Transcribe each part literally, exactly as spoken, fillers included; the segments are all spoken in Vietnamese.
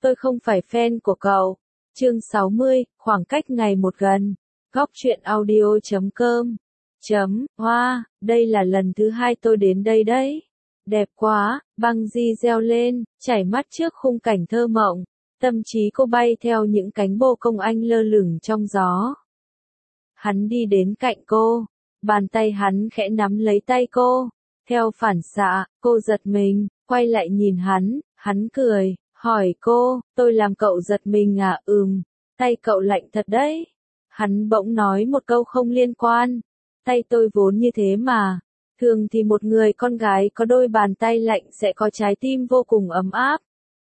tôi không phải fan của cậu. Chương sáu mươi, khoảng cách ngày một gần. Góc truyện audio chấm com. Chấm, hoa, đây là lần thứ hai tôi đến đây đấy. Đẹp quá, băng di reo lên, chảy mắt trước khung cảnh thơ mộng. Tâm trí cô bay theo những cánh bô công anh lơ lửng trong gió. Hắn đi đến cạnh cô, bàn tay hắn khẽ nắm lấy tay cô. Theo phản xạ, cô giật mình, quay lại nhìn hắn, hắn cười, hỏi cô, tôi làm cậu giật mình à? Ừm, tay cậu lạnh thật đấy. Hắn bỗng nói một câu không liên quan, tay tôi vốn như thế mà. Thường thì một người con gái có đôi bàn tay lạnh sẽ có trái tim vô cùng ấm áp.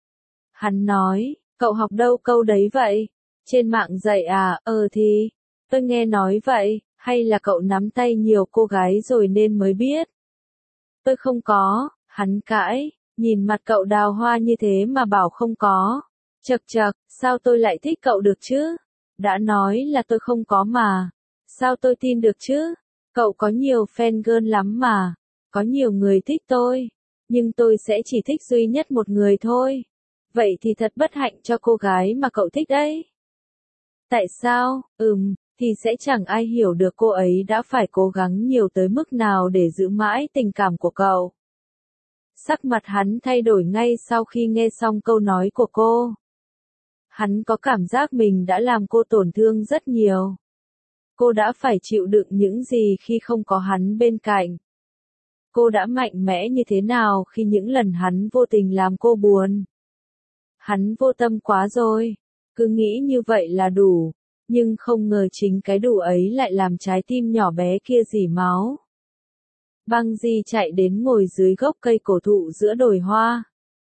Hắn nói, cậu học đâu câu đấy vậy? Trên mạng dạy à? Ờ thì, tôi nghe nói vậy, hay là cậu nắm tay nhiều cô gái rồi nên mới biết? Tôi không có, hắn cãi, nhìn mặt cậu đào hoa như thế mà bảo không có. Chậc chậc, sao tôi lại thích cậu được chứ? Đã nói là tôi không có mà. Sao tôi tin được chứ? Cậu có nhiều fan girl lắm mà. Có nhiều người thích tôi. Nhưng tôi sẽ chỉ thích duy nhất một người thôi. Vậy thì thật bất hạnh cho cô gái mà cậu thích đấy. Tại sao? Ừm, thì sẽ chẳng ai hiểu được cô ấy đã phải cố gắng nhiều tới mức nào để giữ mãi tình cảm của cậu. Sắc mặt hắn thay đổi ngay sau khi nghe xong câu nói của cô. Hắn có cảm giác mình đã làm cô tổn thương rất nhiều. Cô đã phải chịu đựng những gì khi không có hắn bên cạnh. Cô đã mạnh mẽ như thế nào khi những lần hắn vô tình làm cô buồn. Hắn vô tâm quá rồi, cứ nghĩ như vậy là đủ, nhưng không ngờ chính cái đủ ấy lại làm trái tim nhỏ bé kia rỉ máu. Băng Di chạy đến ngồi dưới gốc cây cổ thụ giữa đồi hoa.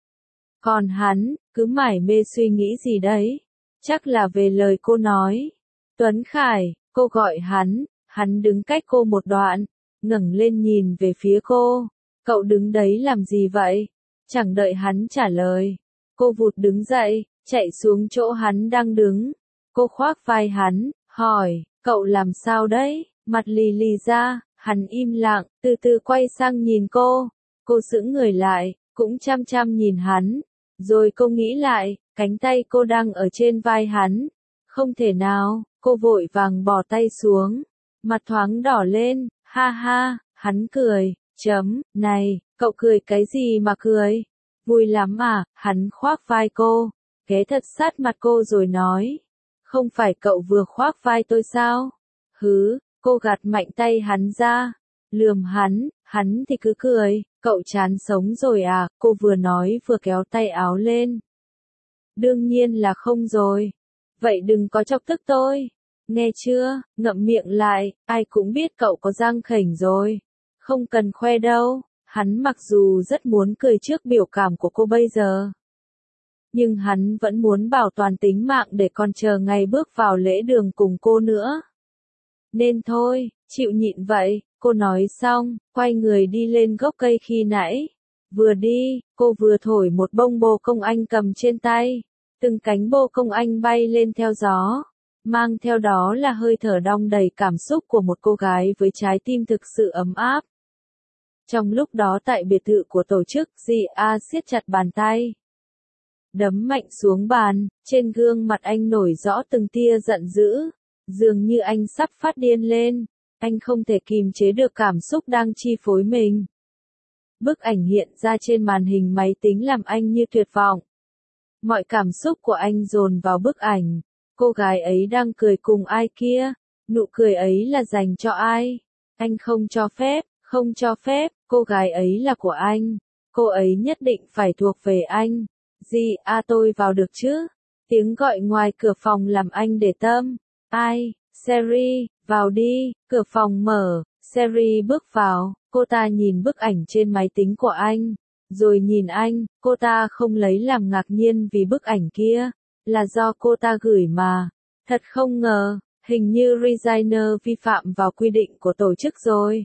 Còn hắn, cứ mải mê suy nghĩ gì đấy, chắc là về lời cô nói. Tuấn Khải, cô gọi hắn, hắn đứng cách cô một đoạn, ngẩng lên nhìn về phía cô. Cậu đứng đấy làm gì vậy? Chẳng đợi hắn trả lời. Cô vụt đứng dậy, chạy xuống chỗ hắn đang đứng. Cô khoác vai hắn, hỏi, cậu làm sao đấy? Mặt lì lì ra, hắn im lặng, từ từ quay sang nhìn cô. Cô sững người lại, cũng chăm chăm nhìn hắn. Rồi cô nghĩ lại, cánh tay cô đang ở trên vai hắn. Không thể nào, cô vội vàng bỏ tay xuống. Mặt thoáng đỏ lên, ha ha, hắn cười, chấm, này, cậu cười cái gì mà cười? Vui lắm à? Hắn khoác vai cô, ghé thật sát mặt cô rồi nói. Không phải cậu vừa khoác vai tôi sao? Hứ, cô gạt mạnh tay hắn ra, lườm hắn, hắn thì cứ cười, cậu chán sống rồi à? Cô vừa nói vừa kéo tay áo lên. Đương nhiên là không rồi. Vậy đừng có chọc tức tôi. Nghe chưa, ngậm miệng lại, ai cũng biết cậu có răng khểnh rồi. Không cần khoe đâu. Hắn mặc dù rất muốn cười trước biểu cảm của cô bây giờ. Nhưng hắn vẫn muốn bảo toàn tính mạng để còn chờ ngày bước vào lễ đường cùng cô nữa. Nên thôi, chịu nhịn vậy, cô nói xong, quay người đi lên gốc cây khi nãy. Vừa đi, cô vừa thổi một bông bồ công anh cầm trên tay. Từng cánh bồ công anh bay lên theo gió. Mang theo đó là hơi thở đong đầy cảm xúc của một cô gái với trái tim thực sự ấm áp. Trong lúc đó tại biệt thự của tổ chức, Di A siết chặt bàn tay. Đấm mạnh xuống bàn, trên gương mặt anh nổi rõ từng tia giận dữ. Dường như anh sắp phát điên lên. Anh không thể kìm chế được cảm xúc đang chi phối mình. Bức ảnh hiện ra trên màn hình máy tính làm anh như tuyệt vọng. Mọi cảm xúc của anh dồn vào bức ảnh. Cô gái ấy đang cười cùng ai kia. Nụ cười ấy là dành cho ai? Anh không cho phép, không cho phép, cô gái ấy là của anh. Cô ấy nhất định phải thuộc về anh. Di A tôi vào được chứ? Tiếng gọi ngoài cửa phòng làm anh để tâm. Ai? Seri, vào đi, cửa phòng mở. Seri bước vào, cô ta nhìn bức ảnh trên máy tính của anh. Rồi nhìn anh, cô ta không lấy làm ngạc nhiên vì bức ảnh kia. Là do cô ta gửi mà. Thật không ngờ, hình như designer vi phạm vào quy định của tổ chức rồi.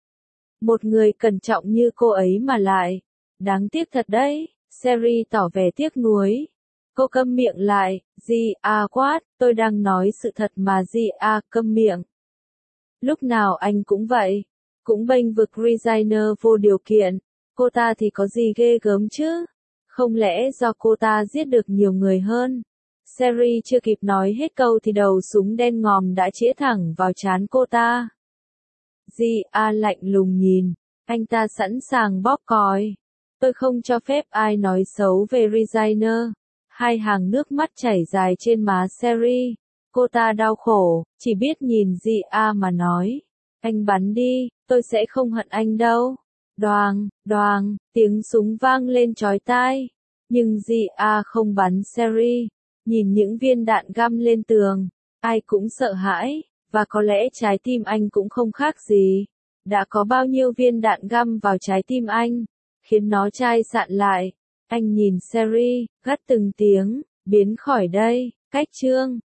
Một người cẩn trọng như cô ấy mà lại. Đáng tiếc thật đấy, Seri tỏ vẻ tiếc nuối. Cô câm miệng lại, Di A quát, tôi đang nói sự thật mà Di A câm miệng. Lúc nào anh cũng vậy, cũng bênh vực designer vô điều kiện, cô ta thì có gì ghê gớm chứ? Không lẽ do cô ta giết được nhiều người hơn? Sherry chưa kịp nói hết câu thì đầu súng đen ngòm đã chĩa thẳng vào trán cô ta. Di A lạnh lùng nhìn, anh ta sẵn sàng bóp còi. Tôi không cho phép ai nói xấu về Regina. Hai hàng nước mắt chảy dài trên má Sherry. Cô ta đau khổ, chỉ biết nhìn Di A mà nói. Anh bắn đi, tôi sẽ không hận anh đâu. Đoàng, đoàng, tiếng súng vang lên chói tai. Nhưng Di A không bắn Sherry. Nhìn những viên đạn găm lên tường, ai cũng sợ hãi, và có lẽ trái tim anh cũng không khác gì. Đã có bao nhiêu viên đạn găm vào trái tim anh, khiến nó chai sạn lại. Anh nhìn Sherry, gắt từng tiếng, biến khỏi đây, cách chương.